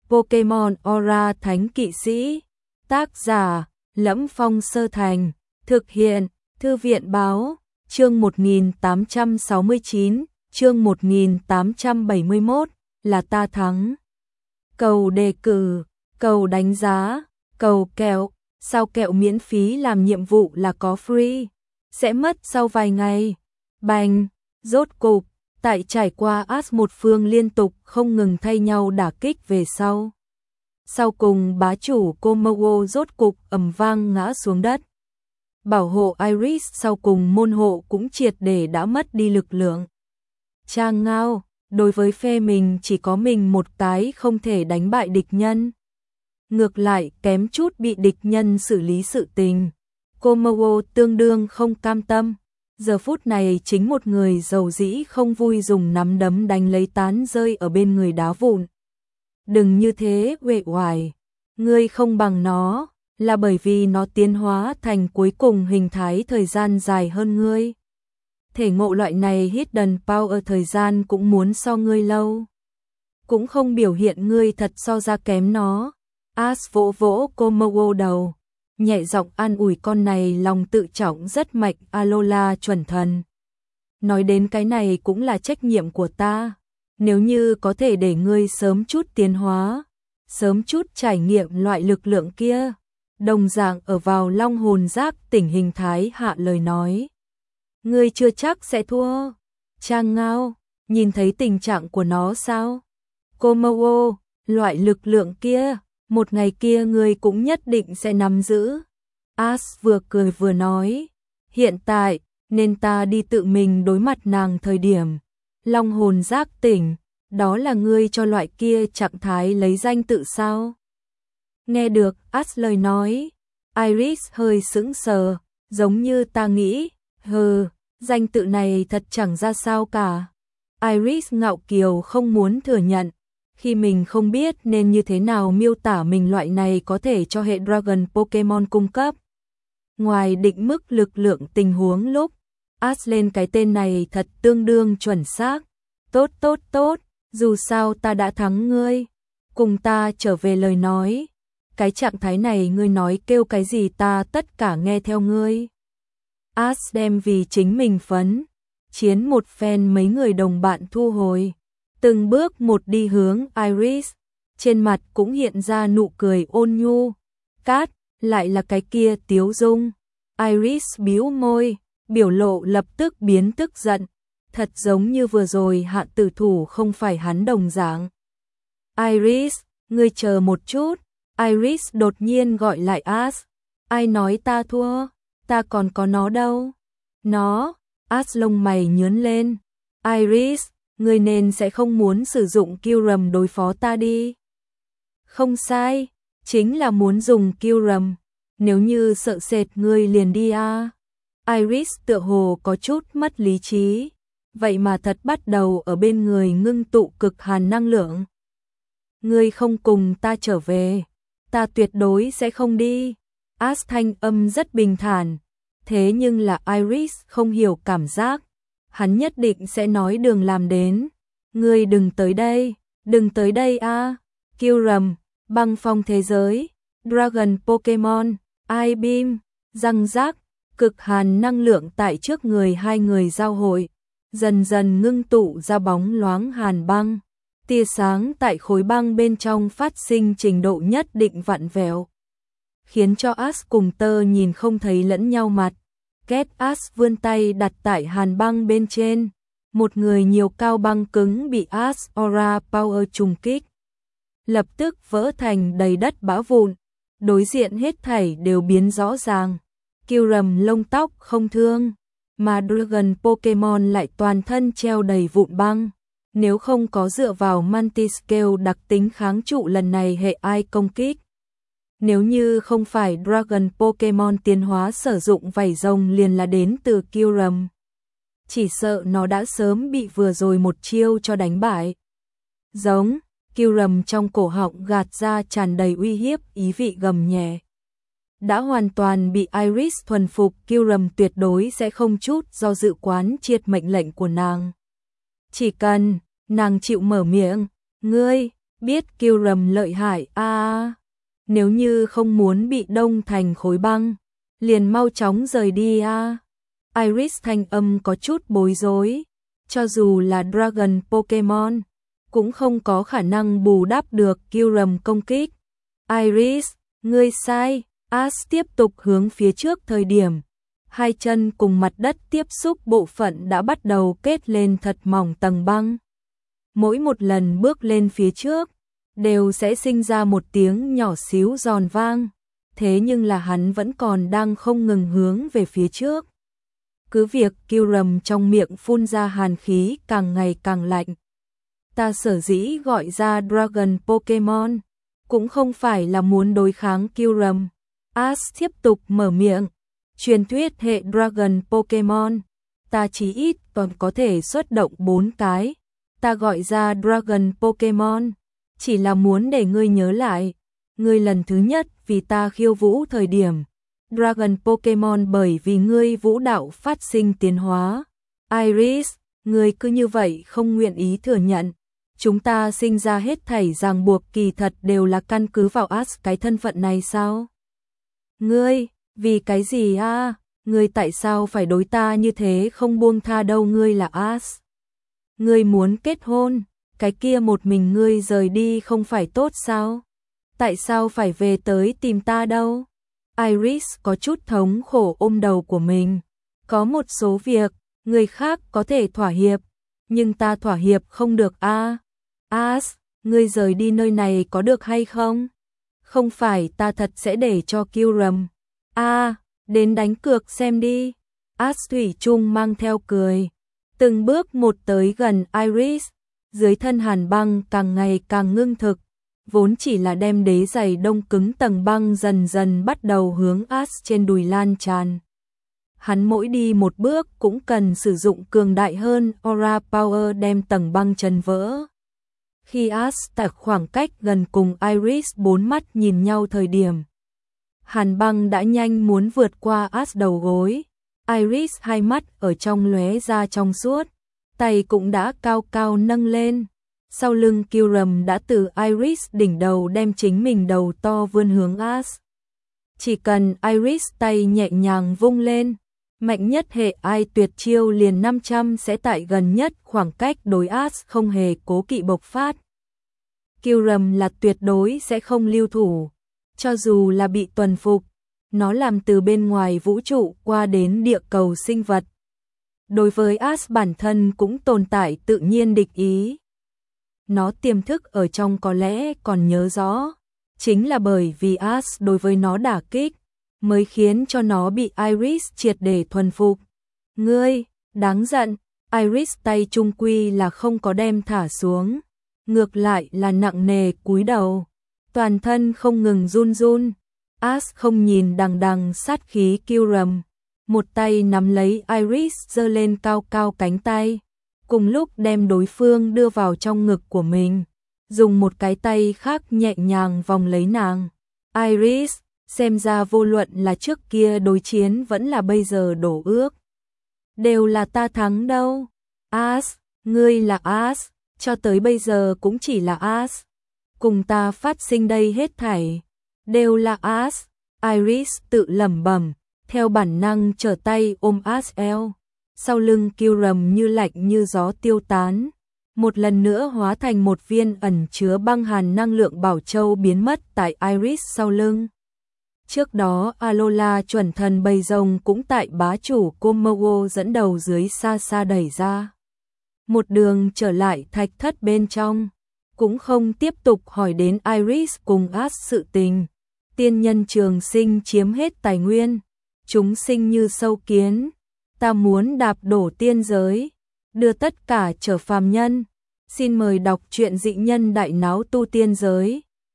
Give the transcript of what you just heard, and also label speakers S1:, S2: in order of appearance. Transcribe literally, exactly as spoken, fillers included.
S1: Pokemon Aura Thánh Kỵ Sĩ. Tác giả: Lẫm Phong Sơ Thành. Thực hiện: Thư viện báo. Chương một nghìn tám trăm sáu mươi chín, chương một nghìn tám trăm bảy mươi mốt, là ta thắng. Cầu đề cử, cầu đánh giá, cầu kẹo, sao kẹo miễn phí làm nhiệm vụ là có free, sẽ mất sau vài ngày. Bành, rốt cục, tại trải qua as một phương liên tục không ngừng thay nhau đả kích về sau. Sau cùng bá chủ Komodo rốt cục ầm vang ngã xuống đất. Bảo hộ Iris sau cùng môn hộ cũng triệt để đã mất đi lực lượng. Trang ngao, đối với phe mình chỉ có mình một cái không thể đánh bại địch nhân. Ngược lại kém chút bị địch nhân xử lý sự tình. Komodo tương đương không cam tâm. Giờ phút này chính một người giàu dĩ không vui dùng nắm đấm đánh lấy tán rơi ở bên người đá vụn. Đừng như thế uể oải, ngươi không bằng nó, là bởi vì nó tiến hóa thành cuối cùng hình thái thời gian dài hơn ngươi. Thể ngộ loại này hidden power thời gian cũng muốn so ngươi lâu. Cũng không biểu hiện ngươi thật so ra kém nó. As vỗ vỗ Komodo đầu, nhẹ giọng an ủi con này lòng tự trọng rất mạnh. Alola chuẩn thần. Nói đến cái này cũng là trách nhiệm của ta. Nếu như có thể để ngươi sớm chút tiến hóa, sớm chút trải nghiệm loại lực lượng kia, đồng dạng ở vào long hồn giác tỉnh hình thái hạ lời nói, ngươi chưa chắc sẽ thua. Trang ngao, nhìn thấy tình trạng của nó sao? Komodo, loại lực lượng kia, một ngày kia ngươi cũng nhất định sẽ nắm giữ. As vừa cười vừa nói, hiện tại, nên ta đi tự mình đối mặt nàng thời điểm. Long hồn giác tỉnh, đó là ngươi cho loại kia trạng thái lấy danh tự sao? Nghe được As lời nói, Iris hơi sững sờ, giống như ta nghĩ, hừ, danh tự này thật chẳng ra sao cả. Iris ngạo kiều không muốn thừa nhận, khi mình không biết nên như thế nào miêu tả mình loại này có thể cho hệ Dragon Pokemon cung cấp. Ngoài định mức lực lượng tình huống lúc, As lên cái tên này thật tương đương chuẩn xác. Tốt tốt tốt, dù sao ta đã thắng ngươi. Cùng ta trở về lời nói. Cái trạng thái này ngươi nói kêu cái gì ta tất cả nghe theo ngươi. As đem vì chính mình phấn. Chiến một phen mấy người đồng bạn thu hồi. Từng bước một đi hướng Iris. Trên mặt cũng hiện ra nụ cười ôn nhu. Cát, lại là cái kia tiếu dung. Iris bĩu môi, biểu lộ lập tức biến tức giận. Thật giống như vừa rồi hạ tử thủ không phải hắn đồng dạng. Iris, ngươi chờ một chút. Iris đột nhiên gọi lại As. Ai nói ta thua? Ta còn có nó đâu. Nó, As lông mày nhướng lên. Iris, ngươi nên sẽ không muốn sử dụng Kyurem đối phó ta đi. Không sai, chính là muốn dùng Kyurem. Nếu như sợ sệt ngươi liền đi a. Iris tựa hồ có chút mất lý trí. Vậy mà thật bắt đầu ở bên người ngưng tụ cực hàn năng lượng. Ngươi không cùng ta trở về, ta tuyệt đối sẽ không đi. As thanh âm rất bình thản, thế nhưng là Iris không hiểu cảm giác. Hắn nhất định sẽ nói đường làm đến. Ngươi đừng tới đây, đừng tới đây a. À. Kyurem, băng phong thế giới, Dragon Pokemon, I-Beam, răng rác, cực hàn năng lượng tại trước người hai người giao hội. Dần dần ngưng tụ ra bóng loáng hàn băng, tia sáng tại khối băng bên trong phát sinh trình độ nhất định vặn vẹo, khiến cho As cùng Tơ nhìn không thấy lẫn nhau mặt. Kết As vươn tay đặt tại hàn băng bên trên, một người nhiều cao băng cứng bị As Aura Power trùng kích, lập tức vỡ thành đầy đất bã vụn, đối diện hết thảy đều biến rõ ràng. Kyurem lông tóc không thương, mà Dragon Pokemon lại toàn thân treo đầy vụn băng. Nếu không có dựa vào Mantiscale đặc tính kháng trụ lần này hệ ai công kích. Nếu như không phải Dragon Pokemon tiến hóa sử dụng vảy rồng liền là đến từ Kyurem, chỉ sợ nó đã sớm bị vừa rồi một chiêu cho đánh bại. Giống, Kyurem trong cổ họng gạt ra tràn đầy uy hiếp ý vị gầm nhẹ. Đã hoàn toàn bị Iris thuần phục, Kyurem tuyệt đối sẽ không chút do dự quán triệt mệnh lệnh của nàng. Chỉ cần nàng chịu mở miệng, ngươi biết Kiêu Rầm lợi hại a à, nếu như không muốn bị đông thành khối băng, liền mau chóng rời đi a. À. Iris thanh âm có chút bối rối, cho dù là Dragon Pokemon cũng không có khả năng bù đắp được Kiêu Rầm công kích. Iris, ngươi sai. Ash tiếp tục hướng phía trước thời điểm, hai chân cùng mặt đất tiếp xúc bộ phận đã bắt đầu kết lên thật mỏng tầng băng. Mỗi một lần bước lên phía trước, đều sẽ sinh ra một tiếng nhỏ xíu giòn vang, thế nhưng là hắn vẫn còn đang không ngừng hướng về phía trước. Cứ việc Kiêu Rầm trong miệng phun ra hàn khí càng ngày càng lạnh. Ta sở dĩ gọi ra Dragon Pokemon, cũng không phải là muốn đối kháng Kiêu Rầm. Ash tiếp tục mở miệng, truyền thuyết hệ Dragon Pokemon, ta chỉ ít còn có thể xuất động bốn cái. Ta gọi ra Dragon Pokemon, chỉ là muốn để ngươi nhớ lại, ngươi lần thứ nhất vì ta khiêu vũ thời điểm, Dragon Pokemon bởi vì ngươi vũ đạo phát sinh tiến hóa. Iris, ngươi cứ như vậy không nguyện ý thừa nhận, chúng ta sinh ra hết thảy ràng buộc kỳ thật đều là căn cứ vào Ash cái thân phận này sao? Ngươi, vì cái gì a? À? Ngươi tại sao phải đối ta như thế không buông tha đâu, ngươi là Ash. Ngươi muốn kết hôn, cái kia một mình ngươi rời đi không phải tốt sao? Tại sao phải về tới tìm ta đâu? Iris có chút thống khổ ôm đầu của mình. Có một số việc, người khác có thể thỏa hiệp, nhưng ta thỏa hiệp không được a. À? Ash, ngươi rời đi nơi này có được hay không? Không phải ta thật sẽ để cho Kiêu Rầm. A, à, đến đánh cược xem đi. Ash thủy chung mang theo cười, từng bước một tới gần Iris, dưới thân hàn băng càng ngày càng ngưng thực, vốn chỉ là đem đế giày đông cứng tầng băng dần dần bắt đầu hướng Ash trên đùi lan tràn. Hắn mỗi đi một bước cũng cần sử dụng cường đại hơn Aura Power đem tầng băng chân vỡ. Khi Ash tại khoảng cách gần cùng Iris bốn mắt nhìn nhau thời điểm, hàn băng đã nhanh muốn vượt qua Ash đầu gối. Iris hai mắt ở trong lóe ra trong suốt, tay cũng đã cao cao nâng lên. Sau lưng Kiêu Rầm đã từ Iris đỉnh đầu đem chính mình đầu to vươn hướng Ash. Chỉ cần Iris tay nhẹ nhàng vung lên, mạnh nhất hệ ai tuyệt chiêu liền năm trăm sẽ tại gần nhất khoảng cách đối Ash không hề cố kỵ bộc phát. Kiêu Rầm là tuyệt đối sẽ không lưu thủ, cho dù là bị tuần phục, nó làm từ bên ngoài vũ trụ qua đến địa cầu sinh vật. Đối với Ash bản thân cũng tồn tại tự nhiên địch ý. Nó tiềm thức ở trong có lẽ còn nhớ rõ, chính là bởi vì Ash đối với nó đả kích, mới khiến cho nó bị Iris triệt để thuần phục. Ngươi, đáng giận. Iris tay trung quy là không có đem thả xuống, ngược lại là nặng nề cúi đầu, toàn thân không ngừng run run. Ash không nhìn đằng đằng sát khí Kiêu Rầm, một tay nắm lấy Iris giơ lên cao cao cánh tay, cùng lúc đem đối phương đưa vào trong ngực của mình, dùng một cái tay khác nhẹ nhàng vòng lấy nàng. Iris, xem ra vô luận là trước kia đối chiến vẫn là bây giờ đổ ước, đều là ta thắng đâu. Ash, ngươi là Ash, cho tới bây giờ cũng chỉ là Ash. Cùng ta phát sinh đây hết thảy, đều là Ash. Iris tự lẩm bẩm, theo bản năng trở tay ôm Ash eo. Sau lưng Kiêu Rầm như lạnh như gió tiêu tán, một lần nữa hóa thành một viên ẩn chứa băng hàn năng lượng bảo châu biến mất tại Iris sau lưng. Trước đó Alola chuẩn thần bầy rồng cũng tại bá chủ Komodo dẫn đầu dưới xa xa đẩy ra. Một đường trở lại thạch thất bên trong, cũng không tiếp tục hỏi đến Iris cùng Ash sự tình. Tiên nhân trường sinh chiếm hết tài nguyên, chúng sinh như sâu kiến. Ta muốn đạp đổ tiên giới, đưa tất cả trở phàm nhân. Xin mời đọc truyện Dị Nhân Đại Náo Tu Tiên Giới.